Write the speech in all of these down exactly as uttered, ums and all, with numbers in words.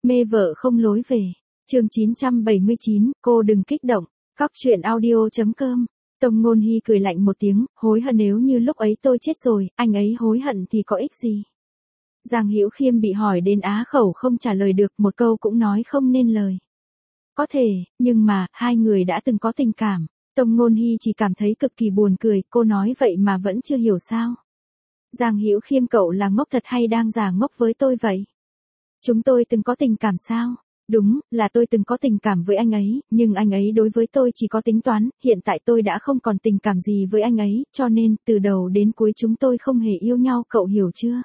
Mê vợ không lối về. Chương chín trăm bảy mươi chín, cô đừng kích động. Cóc truyện audio chấm com. Tông Ngôn Hy cười lạnh một tiếng, hối hận nếu như lúc ấy tôi chết rồi, anh ấy hối hận thì có ích gì. Giang Hữu Khiêm bị hỏi đến á khẩu không trả lời được, một câu cũng nói không nên lời. Có thể, nhưng mà, hai người đã từng có tình cảm. Tông Ngôn Hy chỉ cảm thấy cực kỳ buồn cười, cô nói vậy mà vẫn chưa hiểu sao. Giang Hữu Khiêm, cậu là ngốc thật hay đang giả ngốc với tôi vậy? Chúng tôi từng có tình cảm sao? Đúng, là tôi từng có tình cảm với anh ấy, nhưng anh ấy đối với tôi chỉ có tính toán, hiện tại tôi đã không còn tình cảm gì với anh ấy, cho nên, từ đầu đến cuối chúng tôi không hề yêu nhau, cậu hiểu chưa?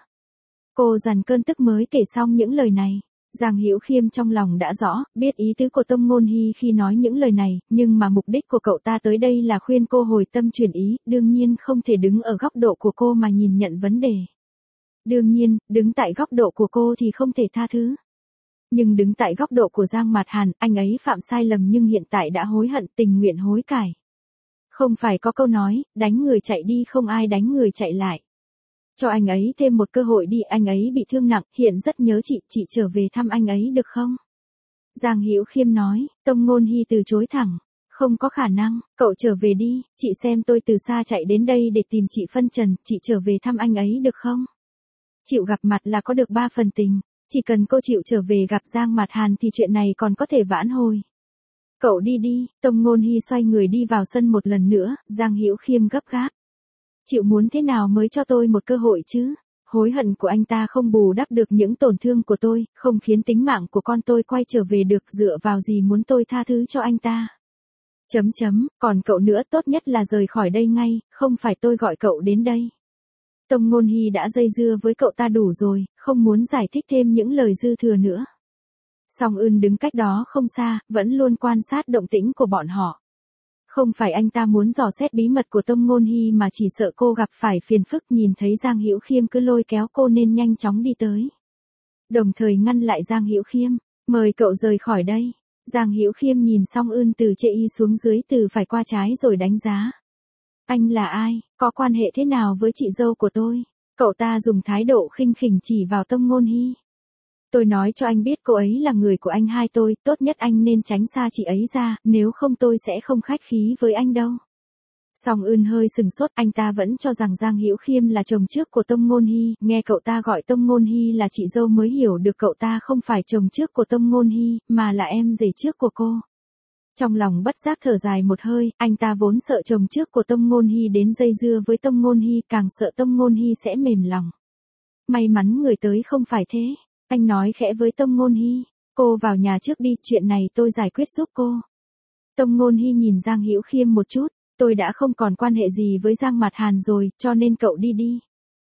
Cô dằn cơn tức mới kể xong những lời này. Giang Hữu Khiêm trong lòng đã rõ, biết ý tứ của Tông Ngôn Hy khi nói những lời này, nhưng mà mục đích của cậu ta tới đây là khuyên cô hồi tâm chuyển ý, đương nhiên không thể đứng ở góc độ của cô mà nhìn nhận vấn đề. Đương nhiên, đứng tại góc độ của cô thì không thể tha thứ. Nhưng đứng tại góc độ của Giang Mạt Hàn, anh ấy phạm sai lầm nhưng hiện tại đã hối hận, tình nguyện hối cải. Không phải có câu nói, đánh người chạy đi không ai đánh người chạy lại. Cho anh ấy thêm một cơ hội đi, anh ấy bị thương nặng, hiện rất nhớ chị, chị trở về thăm anh ấy được không? Giang Hữu Khiêm nói. Tông Ngôn Hy từ chối thẳng. Không có khả năng, cậu trở về đi, chị xem tôi từ xa chạy đến đây để tìm chị phân trần, chị trở về thăm anh ấy được không? Chịu gặp mặt là có được ba phần tình, chỉ cần cô chịu trở về gặp Giang Mạt Hàn thì chuyện này còn có thể vãn hồi. Cậu đi đi, Tông Ngôn Hy xoay người đi vào sân một lần nữa, Giang Hữu Khiêm gấp gáp. Chịu muốn thế nào mới cho tôi một cơ hội chứ? Hối hận của anh ta không bù đắp được những tổn thương của tôi, không khiến tính mạng của con tôi quay trở về được, dựa vào gì muốn tôi tha thứ cho anh ta? Chấm chấm, còn cậu nữa, tốt nhất là rời khỏi đây ngay, không phải tôi gọi cậu đến đây. Tông Ngôn Hy đã dây dưa với cậu ta đủ rồi, không muốn giải thích thêm những lời dư thừa nữa. Song Ưn đứng cách đó không xa, vẫn luôn quan sát động tĩnh của bọn họ. Không phải anh ta muốn dò xét bí mật của Tông Ngôn Hy mà chỉ sợ cô gặp phải phiền phức, nhìn thấy Giang Hữu Khiêm cứ lôi kéo cô nên nhanh chóng đi tới. Đồng thời ngăn lại Giang Hữu Khiêm, mời cậu rời khỏi đây. Giang Hữu Khiêm nhìn Song Ưn từ chê y xuống dưới, từ phải qua trái rồi đánh giá. Anh là ai, có quan hệ thế nào với chị dâu của tôi? Cậu ta dùng thái độ khinh khỉnh chỉ vào Tông Ngôn Hy. Tôi nói cho anh biết cô ấy là người của anh hai tôi, tốt nhất anh nên tránh xa chị ấy ra, nếu không tôi sẽ không khách khí với anh đâu. Song Ưn hơi sừng sốt, anh ta vẫn cho rằng Giang Hữu Khiêm là chồng trước của Tông Ngôn Hy, nghe cậu ta gọi Tông Ngôn Hy là chị dâu mới hiểu được cậu ta không phải chồng trước của Tông Ngôn Hy, mà là em rể trước của cô. Trong lòng bất giác thở dài một hơi, anh ta vốn sợ chồng trước của Tông Ngôn Hy đến dây dưa với Tông Ngôn Hy, càng sợ Tông Ngôn Hy sẽ mềm lòng. May mắn người tới không phải thế. Anh nói khẽ với Tông Ngôn Hy, cô vào nhà trước đi, chuyện này tôi giải quyết giúp cô. Tông Ngôn Hy nhìn Giang Hữu Khiêm một chút, tôi đã không còn quan hệ gì với Giang Mạt Hàn rồi, cho nên cậu đi đi.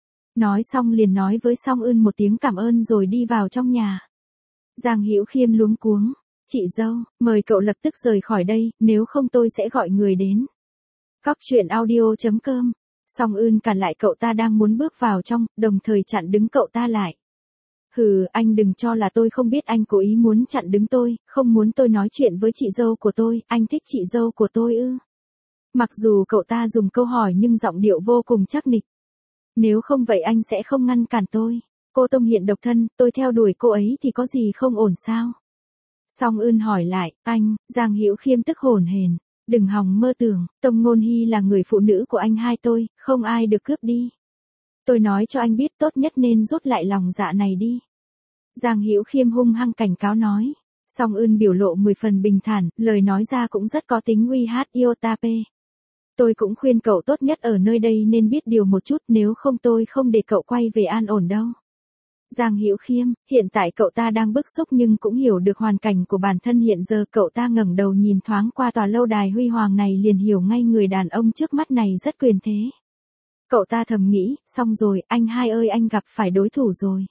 Nói xong liền nói với Song Ưn một tiếng cảm ơn rồi đi vào trong nhà. Giang Hữu Khiêm luống cuống, chị dâu, mời cậu lập tức rời khỏi đây, nếu không tôi sẽ gọi người đến. Cóc truyện audio chấm com. Song Ưn cản lại cậu ta đang muốn bước vào trong, đồng thời chặn đứng cậu ta lại. Hừ, anh đừng cho là tôi không biết anh cố ý muốn chặn đứng tôi, không muốn tôi nói chuyện với chị dâu của tôi, anh thích chị dâu của tôi ư? Mặc dù cậu ta dùng câu hỏi nhưng giọng điệu vô cùng chắc nịch. Nếu không vậy anh sẽ không ngăn cản tôi. Cô Tông hiện độc thân, tôi theo đuổi cô ấy thì có gì không ổn sao? Song Ưn hỏi lại, anh, Giang Hữu Khiêm tức hổn hển, đừng hòng mơ tưởng, Tông Ngôn Hy là người phụ nữ của anh hai tôi, không ai được cướp đi. Tôi nói cho anh biết, tốt nhất nên rút lại lòng dạ này đi. Giang Hữu Khiêm hung hăng cảnh cáo nói. Song Ưn biểu lộ mười phần bình thản, lời nói ra cũng rất có tính uy hát iota p. Tôi cũng khuyên cậu tốt nhất ở nơi đây nên biết điều một chút, nếu không tôi không để cậu quay về an ổn đâu. Giang Hữu Khiêm, hiện tại cậu ta đang bức xúc nhưng cũng hiểu được hoàn cảnh của bản thân hiện giờ, cậu ta ngẩng đầu nhìn thoáng qua tòa lâu đài huy hoàng này liền hiểu ngay người đàn ông trước mắt này rất quyền thế. Cậu ta thầm nghĩ, xong rồi, anh hai ơi, anh gặp phải đối thủ rồi.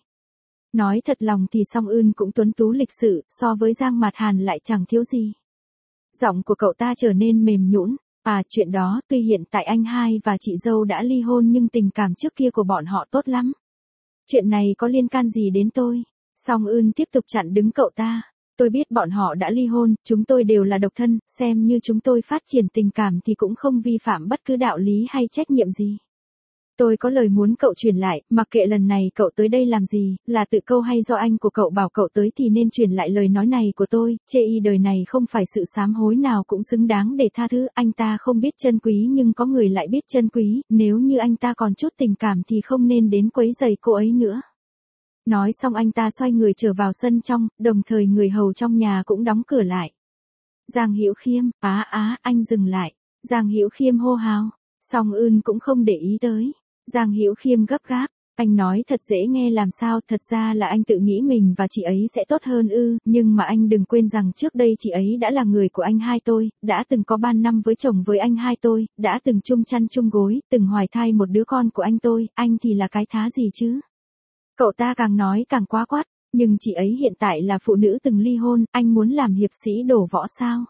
Nói thật lòng thì Song Ưn cũng tuấn tú lịch sự, so với Giang Mạt Hàn lại chẳng thiếu gì. Giọng của cậu ta trở nên mềm nhũn. À, chuyện đó, tuy hiện tại anh hai và chị dâu đã ly hôn nhưng tình cảm trước kia của bọn họ tốt lắm. Chuyện này có liên can gì đến tôi? Song Ưn tiếp tục chặn đứng cậu ta. Tôi biết bọn họ đã ly hôn, chúng tôi đều là độc thân, xem như chúng tôi phát triển tình cảm thì cũng không vi phạm bất cứ đạo lý hay trách nhiệm gì. Tôi có lời muốn cậu truyền lại, mặc kệ lần này cậu tới đây làm gì, là tự câu hay do anh của cậu bảo cậu tới thì nên truyền lại lời nói này của tôi, chê y đời này không phải sự sám hối nào cũng xứng đáng để tha thứ, anh ta không biết trân quý nhưng có người lại biết trân quý, nếu như anh ta còn chút tình cảm thì không nên đến quấy rầy cô ấy nữa. Nói xong anh ta xoay người trở vào sân trong, đồng thời người hầu trong nhà cũng đóng cửa lại. Giang Hữu Khiêm, á á, anh dừng lại. Giang Hữu Khiêm hô hào, Song Ưn cũng không để ý tới. Giang Hữu Khiêm gấp gáp, anh nói thật dễ nghe làm sao, thật ra là anh tự nghĩ mình và chị ấy sẽ tốt hơn ư, nhưng mà anh đừng quên rằng trước đây chị ấy đã là người của anh hai tôi, đã từng có ba năm với chồng với anh hai tôi, đã từng chung chăn chung gối, từng hoài thai một đứa con của anh tôi, anh thì là cái thá gì chứ? Cậu ta càng nói càng quá quát, nhưng chị ấy hiện tại là phụ nữ từng ly hôn, anh muốn làm hiệp sĩ đổ võ sao?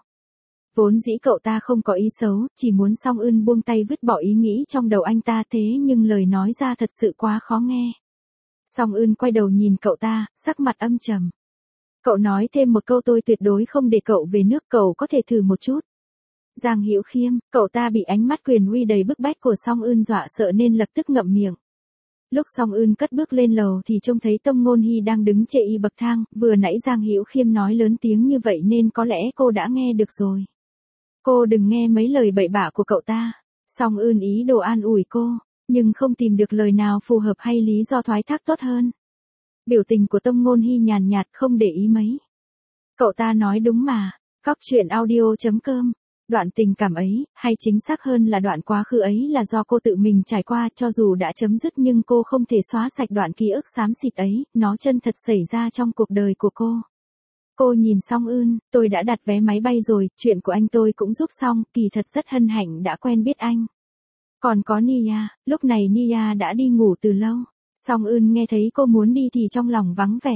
Vốn dĩ cậu ta không có ý xấu, chỉ muốn Song Ưn buông tay vứt bỏ ý nghĩ trong đầu anh ta thế nhưng lời nói ra thật sự quá khó nghe. Song Ưn quay đầu nhìn cậu ta, sắc mặt âm trầm. Cậu nói thêm một câu tôi tuyệt đối không để cậu về nước, cậu có thể thử một chút. Giang Hữu Khiêm, cậu ta bị ánh mắt quyền uy đầy bức bách của Song Ưn dọa sợ nên lập tức ngậm miệng. Lúc Song Ưn cất bước lên lầu thì trông thấy Tông Ngôn Hy đang đứng chê y bậc thang, vừa nãy Giang Hữu Khiêm nói lớn tiếng như vậy nên có lẽ cô đã nghe được rồi. Cô đừng nghe mấy lời bậy bạ của cậu ta. Song Ưn ý đồ an ủi cô, nhưng không tìm được lời nào phù hợp hay lý do thoái thác tốt hơn. Biểu tình của Tông Ngôn Hy nhàn nhạt không để ý mấy. Cậu ta nói đúng mà, Cóc truyện audio chấm com. Đoạn tình cảm ấy, hay chính xác hơn là đoạn quá khứ ấy là do cô tự mình trải qua, cho dù đã chấm dứt nhưng cô không thể xóa sạch đoạn ký ức xám xịt ấy, nó chân thật xảy ra trong cuộc đời của cô. Cô nhìn Song Ưn, tôi đã đặt vé máy bay rồi, chuyện của anh tôi cũng giúp xong, kỳ thật rất hân hạnh đã quen biết anh. Còn có Nia, lúc này Nia đã đi ngủ từ lâu. Song Ưn nghe thấy cô muốn đi thì trong lòng vắng vẻ.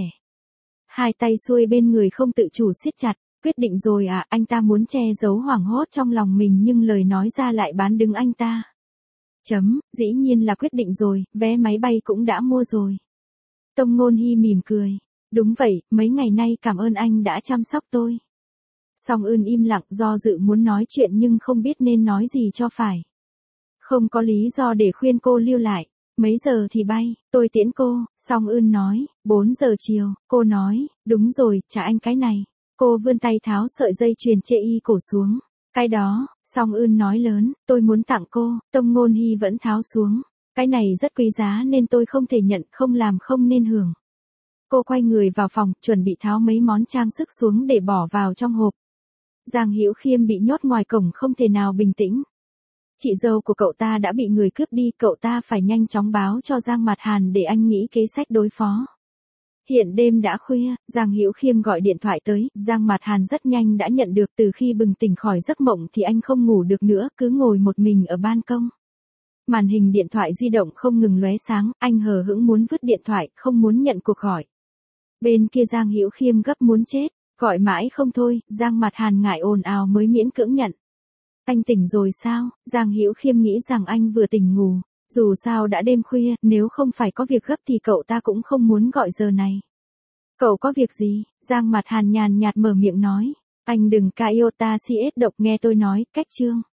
Hai tay xuôi bên người không tự chủ siết chặt, quyết định rồi à, anh ta muốn che giấu hoảng hốt trong lòng mình nhưng lời nói ra lại bán đứng anh ta. Chấm, dĩ nhiên là quyết định rồi, vé máy bay cũng đã mua rồi. Tông Ngôn Hy mỉm cười. Đúng vậy, mấy ngày nay cảm ơn anh đã chăm sóc tôi. Song Ưn im lặng do dự muốn nói chuyện nhưng không biết nên nói gì cho phải. Không có lý do để khuyên cô lưu lại. Mấy giờ thì bay, tôi tiễn cô, Song Ưn nói, bốn giờ chiều, cô nói, đúng rồi, trả anh cái này. Cô vươn tay tháo sợi dây chuyền chê y cổ xuống. Cái đó, Song Ưn nói lớn, tôi muốn tặng cô, Tông Ngôn Hy vẫn tháo xuống. Cái này rất quý giá nên tôi không thể nhận, không làm không nên hưởng. Cô quay người vào phòng, chuẩn bị tháo mấy món trang sức xuống để bỏ vào trong hộp. Giang Hữu Khiêm bị nhốt ngoài cổng không thể nào bình tĩnh. Chị dâu của cậu ta đã bị người cướp đi, cậu ta phải nhanh chóng báo cho Giang Mạt Hàn để anh nghĩ kế sách đối phó. Hiện đêm đã khuya, Giang Hữu Khiêm gọi điện thoại tới, Giang Mạt Hàn rất nhanh đã nhận được, từ khi bừng tỉnh khỏi giấc mộng thì anh không ngủ được nữa, cứ ngồi một mình ở ban công. Màn hình điện thoại di động không ngừng lóe sáng, anh hờ hững muốn vứt điện thoại, không muốn nhận cuộc gọi. Bên kia Giang Hữu Khiêm gấp muốn chết, gọi mãi không thôi, Giang Mạt Hàn ngại ồn ào mới miễn cưỡng nhận. Anh tỉnh rồi sao? Giang Hữu Khiêm nghĩ rằng anh vừa tỉnh ngủ, dù sao đã đêm khuya, nếu không phải có việc gấp thì cậu ta cũng không muốn gọi giờ này. Cậu có việc gì? Giang Mạt Hàn nhàn nhạt mở miệng nói, anh đừng ca iota cs độc nghe tôi nói, cách chương.